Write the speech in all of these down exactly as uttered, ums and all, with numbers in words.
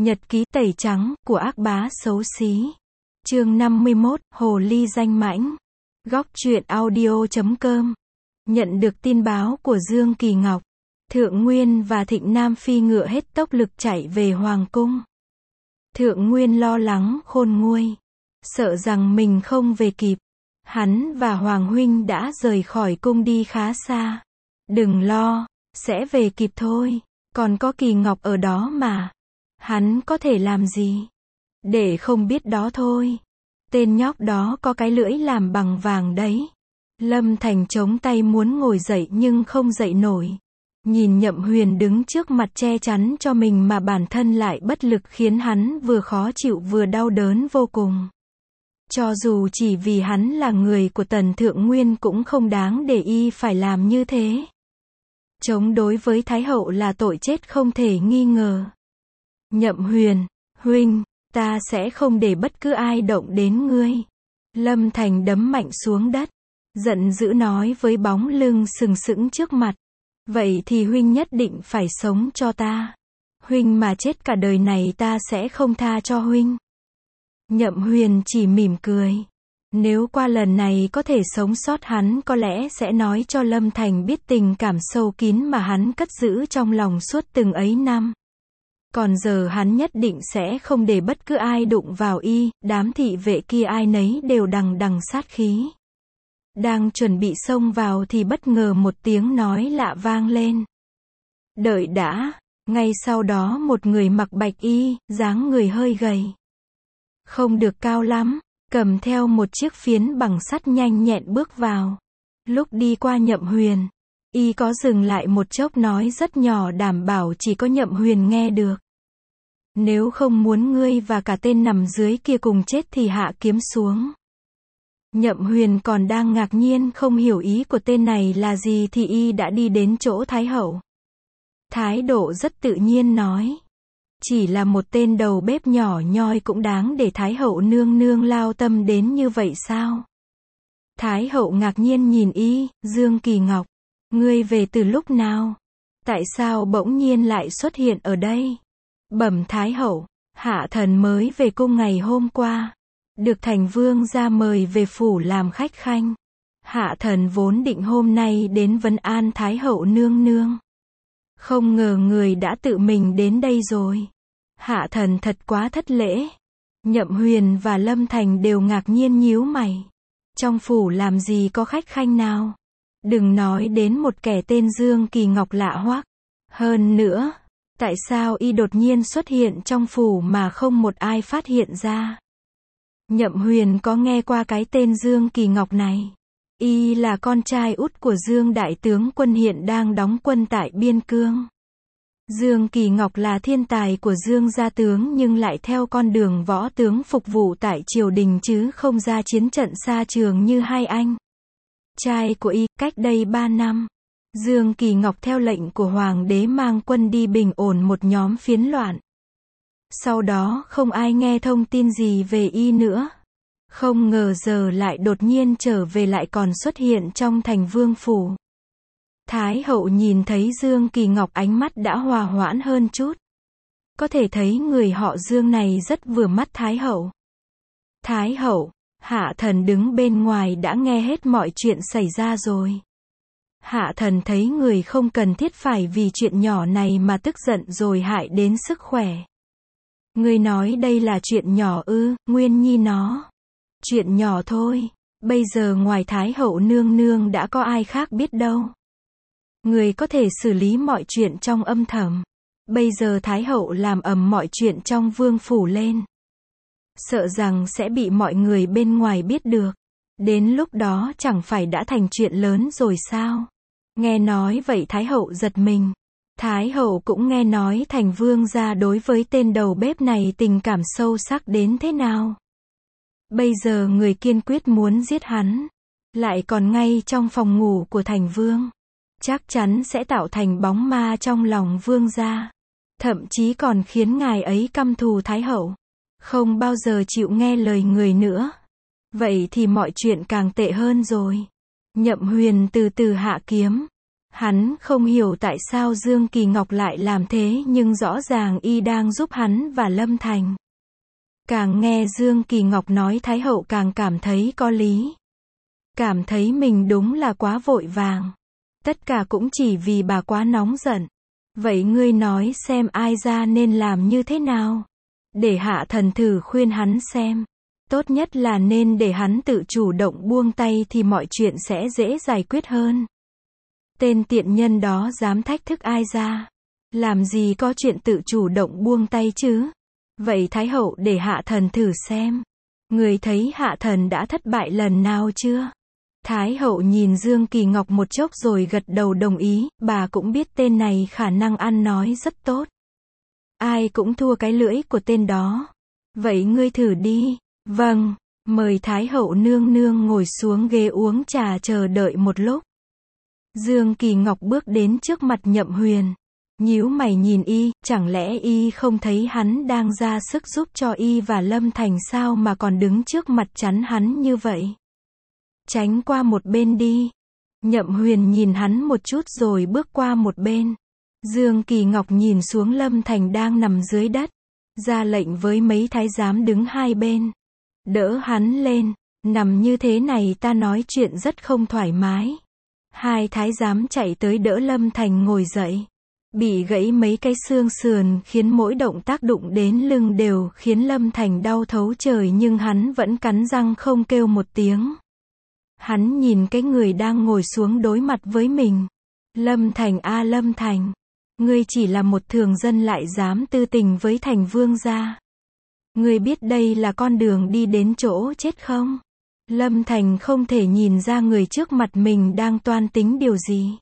Nhật ký tẩy trắng của ác bá xấu xí. Chương năm mươi mốt, Hồ ly danh mãnh. Góc truyện audio chấm com. Nhận được tin báo của Dương Kỳ Ngọc, Thượng Nguyên và Thịnh Nam phi ngựa hết tốc lực chạy về Hoàng cung. Thượng Nguyên lo lắng khôn nguôi, sợ rằng mình không về kịp. Hắn và Hoàng huynh đã rời khỏi cung đi khá xa. Đừng lo, sẽ về kịp thôi, còn có Kỳ Ngọc ở đó mà. Hắn có thể làm gì? Để không biết đó thôi. Tên nhóc đó có cái lưỡi làm bằng vàng đấy. Lâm Thành chống tay muốn ngồi dậy nhưng không dậy nổi. Nhìn Nhậm Huyền đứng trước mặt che chắn cho mình mà bản thân lại bất lực khiến hắn vừa khó chịu vừa đau đớn vô cùng. Cho dù chỉ vì hắn là người của Tần Thượng Nguyên cũng không đáng để y phải làm như thế. Chống đối với Thái Hậu là tội chết không thể nghi ngờ. Nhậm Huyền, huynh, ta sẽ không để bất cứ ai động đến ngươi. Lâm Thành đấm mạnh xuống đất, giận dữ nói với bóng lưng sừng sững trước mặt. Vậy thì huynh nhất định phải sống cho ta. Huynh mà chết cả đời này ta sẽ không tha cho huynh. Nhậm Huyền chỉ mỉm cười. Nếu qua lần này có thể sống sót hắn có lẽ sẽ nói cho Lâm Thành biết tình cảm sâu kín mà hắn cất giữ trong lòng suốt từng ấy năm. Còn giờ hắn nhất định sẽ không để bất cứ ai đụng vào y, đám thị vệ kia ai nấy đều đằng đằng sát khí. Đang chuẩn bị xông vào thì bất ngờ một tiếng nói lạ vang lên. Đợi đã, ngay sau đó một người mặc bạch y, dáng người hơi gầy. Không được cao lắm, cầm theo một chiếc phiến bằng sắt nhanh nhẹn bước vào. Lúc đi qua Nhậm Huyền, y có dừng lại một chốc nói rất nhỏ đảm bảo chỉ có Nhậm Huyền nghe được. Nếu không muốn ngươi và cả tên nằm dưới kia cùng chết thì hạ kiếm xuống. Nhậm Huyền còn đang ngạc nhiên không hiểu ý của tên này là gì thì y đã đi đến chỗ Thái Hậu. Thái độ rất tự nhiên nói. Chỉ là một tên đầu bếp nhỏ nhoi cũng đáng để Thái Hậu nương nương lao tâm đến như vậy sao? Thái Hậu ngạc nhiên nhìn y, Dương Kỳ Ngọc. Ngươi về từ lúc nào? Tại sao bỗng nhiên lại xuất hiện ở đây? Bẩm Thái Hậu, hạ thần mới về cung ngày hôm qua. Được Thành Vương ra mời về phủ làm khách khanh. Hạ thần vốn định hôm nay đến vấn an Thái Hậu nương nương. Không ngờ người đã tự mình đến đây rồi. Hạ thần thật quá thất lễ. Nhậm Huyền và Lâm Thành đều ngạc nhiên nhíu mày. Trong phủ làm gì có khách khanh nào? Đừng nói đến một kẻ tên Dương Kỳ Ngọc lạ hoắc. Hơn nữa, tại sao y đột nhiên xuất hiện trong phủ mà không một ai phát hiện ra? Nhậm Huyền có nghe qua cái tên Dương Kỳ Ngọc này. Y là con trai út của Dương Đại Tướng Quân hiện đang đóng quân tại Biên Cương. Dương Kỳ Ngọc là thiên tài của Dương gia tướng nhưng lại theo con đường võ tướng phục vụ tại triều đình chứ không ra chiến trận xa trường như hai anh trai của y. Cách đây ba năm, Dương Kỳ Ngọc theo lệnh của Hoàng đế mang quân đi bình ổn một nhóm phiến loạn. Sau đó không ai nghe thông tin gì về y nữa. Không ngờ giờ lại đột nhiên trở về lại còn xuất hiện trong thành vương phủ. Thái Hậu nhìn thấy Dương Kỳ Ngọc ánh mắt đã hòa hoãn hơn chút. Có thể thấy người họ Dương này rất vừa mắt Thái Hậu. Thái Hậu, hạ thần đứng bên ngoài đã nghe hết mọi chuyện xảy ra rồi. Hạ thần thấy người không cần thiết phải vì chuyện nhỏ này mà tức giận rồi hại đến sức khỏe. Ngươi nói đây là chuyện nhỏ ư? Nguyên nhi nó. Chuyện nhỏ thôi, bây giờ ngoài Thái Hậu nương nương đã có ai khác biết đâu. Người có thể xử lý mọi chuyện trong âm thầm. Bây giờ Thái Hậu làm ầm mọi chuyện trong vương phủ lên. Sợ rằng sẽ bị mọi người bên ngoài biết được. Đến lúc đó chẳng phải đã thành chuyện lớn rồi sao? Nghe nói vậy Thái Hậu giật mình. Thái Hậu cũng nghe nói Thành Vương gia đối với tên đầu bếp này tình cảm sâu sắc đến thế nào. Bây giờ người kiên quyết muốn giết hắn. Lại còn ngay trong phòng ngủ của Thành Vương. Chắc chắn sẽ tạo thành bóng ma trong lòng Vương gia. Thậm chí còn khiến ngài ấy căm thù Thái Hậu. Không bao giờ chịu nghe lời người nữa. Vậy thì mọi chuyện càng tệ hơn rồi. Nhậm Huyền từ từ hạ kiếm. Hắn không hiểu tại sao Dương Kỳ Ngọc lại làm thế nhưng rõ ràng y đang giúp hắn và Lâm Thành. Càng nghe Dương Kỳ Ngọc nói Thái hậu càng cảm thấy có lý. Cảm thấy mình đúng là quá vội vàng. Tất cả cũng chỉ vì bà quá nóng giận. Vậy ngươi nói xem ai ra nên làm như thế nào? Để hạ thần thử khuyên hắn xem. Tốt nhất là nên để hắn tự chủ động buông tay thì mọi chuyện sẽ dễ giải quyết hơn. Tên tiện nhân đó dám thách thức ai ra? Làm gì có chuyện tự chủ động buông tay chứ? Vậy Thái hậu để hạ thần thử xem. Người thấy hạ thần đã thất bại lần nào chưa? Thái hậu nhìn Dương Kỳ Ngọc một chốc rồi gật đầu đồng ý, bà cũng biết tên này khả năng ăn nói rất tốt. Ai cũng thua cái lưỡi của tên đó. Vậy ngươi thử đi. Vâng, mời Thái hậu nương nương ngồi xuống ghế uống trà chờ đợi một lúc. Dương Kỳ Ngọc bước đến trước mặt Nhậm Huyền. Nhíu mày nhìn y, chẳng lẽ y không thấy hắn đang ra sức giúp cho y và Lâm Thành sao mà còn đứng trước mặt chắn hắn như vậy? Tránh qua một bên đi. Nhậm Huyền nhìn hắn một chút rồi bước qua một bên. Dương Kỳ Ngọc nhìn xuống Lâm Thành đang nằm dưới đất. Ra lệnh với mấy thái giám đứng hai bên. Đỡ hắn lên. Nằm như thế này ta nói chuyện rất không thoải mái. Hai thái giám chạy tới đỡ Lâm Thành ngồi dậy. Bị gãy mấy cái xương sườn khiến mỗi động tác đụng đến lưng đều khiến Lâm Thành đau thấu trời nhưng hắn vẫn cắn răng không kêu một tiếng. Hắn nhìn cái người đang ngồi xuống đối mặt với mình. Lâm Thành a Lâm Thành. Ngươi chỉ là một thường dân lại dám tư tình với Thành Vương gia. Ngươi biết đây là con đường đi đến chỗ chết không? Lâm Thành không thể nhìn ra người trước mặt mình đang toan tính điều gì.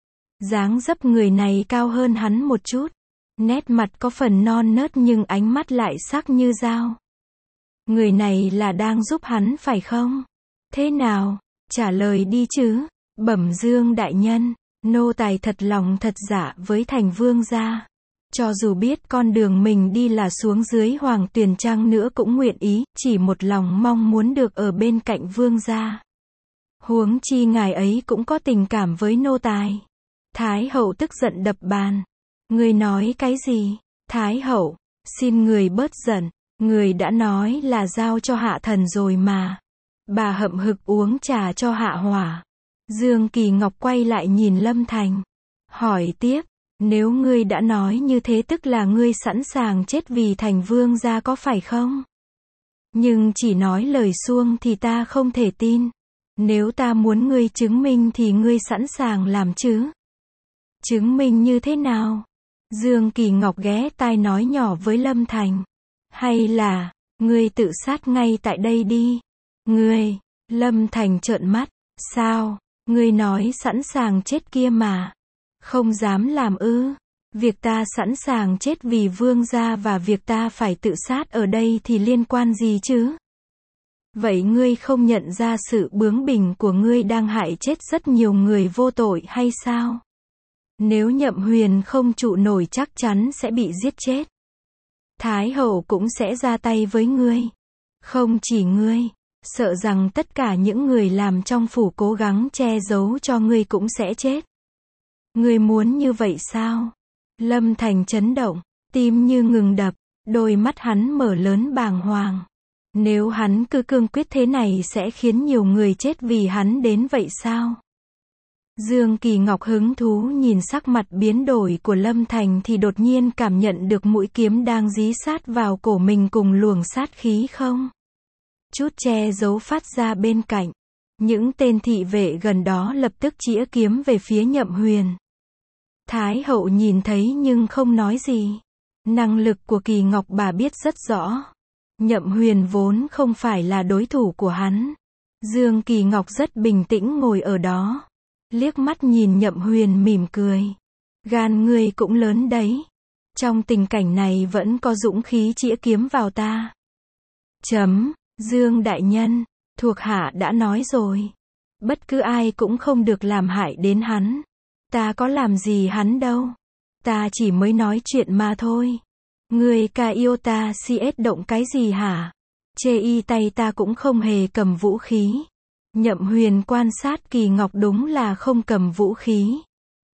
Dáng dấp người này cao hơn hắn một chút. Nét mặt có phần non nớt nhưng ánh mắt lại sắc như dao. Người này là đang giúp hắn phải không? Thế nào? Trả lời đi chứ. Bẩm Dương đại nhân, nô tài thật lòng thật dạ với Thành Vương gia. Cho dù biết con đường mình đi là xuống dưới Hoàng Tuyền chăng nữa cũng nguyện ý, chỉ một lòng mong muốn được ở bên cạnh Vương gia. Huống chi ngài ấy cũng có tình cảm với nô tài. Thái hậu tức giận đập bàn. Người nói cái gì? Thái hậu, xin người bớt giận, người đã nói là giao cho hạ thần rồi mà. Bà hậm hực uống trà cho hạ hỏa. Dương Kỳ Ngọc quay lại nhìn Lâm Thành. Hỏi tiếp, nếu ngươi đã nói như thế tức là ngươi sẵn sàng chết vì Thành Vương gia có phải không? Nhưng chỉ nói lời suông thì ta không thể tin. Nếu ta muốn ngươi chứng minh thì ngươi sẵn sàng làm chứ? Chứng minh như thế nào? Dương Kỳ Ngọc ghé tai nói nhỏ với Lâm Thành. Hay là, ngươi tự sát ngay tại đây đi. Ngươi, Lâm Thành trợn mắt. Sao? Ngươi nói sẵn sàng chết kia mà. Không dám làm ư? Việc ta sẵn sàng chết vì vương gia và việc ta phải tự sát ở đây thì liên quan gì chứ? Vậy ngươi không nhận ra sự bướng bỉnh của ngươi đang hại chết rất nhiều người vô tội hay sao? Nếu Nhậm Huyền không trụ nổi chắc chắn sẽ bị giết chết. Thái hậu cũng sẽ ra tay với ngươi. Không chỉ ngươi, sợ rằng tất cả những người làm trong phủ cố gắng che giấu cho ngươi cũng sẽ chết. Ngươi muốn như vậy sao? Lâm Thành chấn động, tim như ngừng đập, đôi mắt hắn mở lớn bàng hoàng. Nếu hắn cứ cương quyết thế này sẽ khiến nhiều người chết vì hắn đến vậy sao? Dương Kỳ Ngọc hứng thú nhìn sắc mặt biến đổi của Lâm Thành thì đột nhiên cảm nhận được mũi kiếm đang dí sát vào cổ mình cùng luồng sát khí không? Chút che giấu phát ra bên cạnh. Những tên thị vệ gần đó lập tức chĩa kiếm về phía Nhậm Huyền. Thái hậu nhìn thấy nhưng không nói gì. Năng lực của Kỳ Ngọc bà biết rất rõ. Nhậm Huyền vốn không phải là đối thủ của hắn. Dương Kỳ Ngọc rất bình tĩnh ngồi ở đó. Liếc mắt nhìn Nhậm Huyền mỉm cười. Gan ngươi cũng lớn đấy. Trong tình cảnh này vẫn có dũng khí chĩa kiếm vào ta. Chấm, Dương đại nhân, thuộc hạ đã nói rồi. Bất cứ ai cũng không được làm hại đến hắn. Ta có làm gì hắn đâu. Ta chỉ mới nói chuyện mà thôi. Ngươi ca yêu ta si ết động cái gì hả? Chê y tay ta cũng không hề cầm vũ khí. Nhậm Huyền quan sát Kỳ Ngọc đúng là không cầm vũ khí.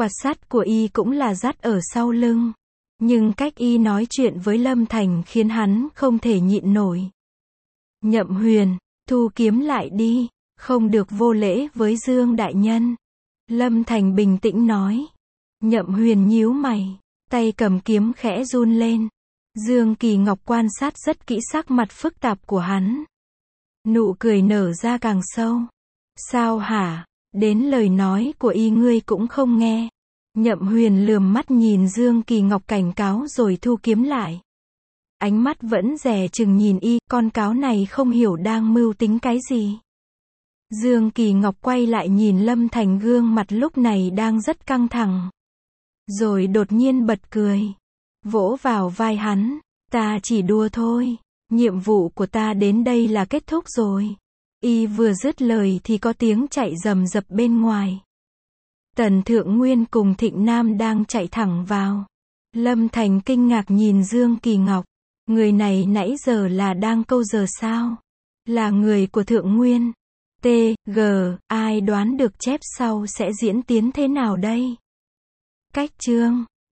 Quạt sắt của y cũng là dắt ở sau lưng. Nhưng cách y nói chuyện với Lâm Thành khiến hắn không thể nhịn nổi. Nhậm Huyền, thu kiếm lại đi, không được vô lễ với Dương đại nhân. Lâm Thành bình tĩnh nói. Nhậm Huyền nhíu mày, tay cầm kiếm khẽ run lên. Dương Kỳ Ngọc quan sát rất kỹ sắc mặt phức tạp của hắn. Nụ cười nở ra càng sâu. Sao hả, đến lời nói của y ngươi cũng không nghe. Nhậm Huyền lườm mắt nhìn Dương Kỳ Ngọc cảnh cáo rồi thu kiếm lại. Ánh mắt vẫn dè chừng nhìn y, con cáo này không hiểu đang mưu tính cái gì. Dương Kỳ Ngọc quay lại nhìn Lâm Thành, gương mặt lúc này đang rất căng thẳng. Rồi đột nhiên bật cười. Vỗ vào vai hắn. Ta chỉ đùa thôi. Nhiệm vụ của ta đến đây là kết thúc rồi. Y vừa dứt lời thì có tiếng chạy rầm rập bên ngoài. Tần Thượng Nguyên cùng Thịnh Nam đang chạy thẳng vào. Lâm Thành kinh ngạc nhìn Dương Kỳ Ngọc. Người này nãy giờ là đang câu giờ sao? Là người của Thượng Nguyên. T, G, ai đoán được chép sau sẽ diễn tiến thế nào đây? Cách chương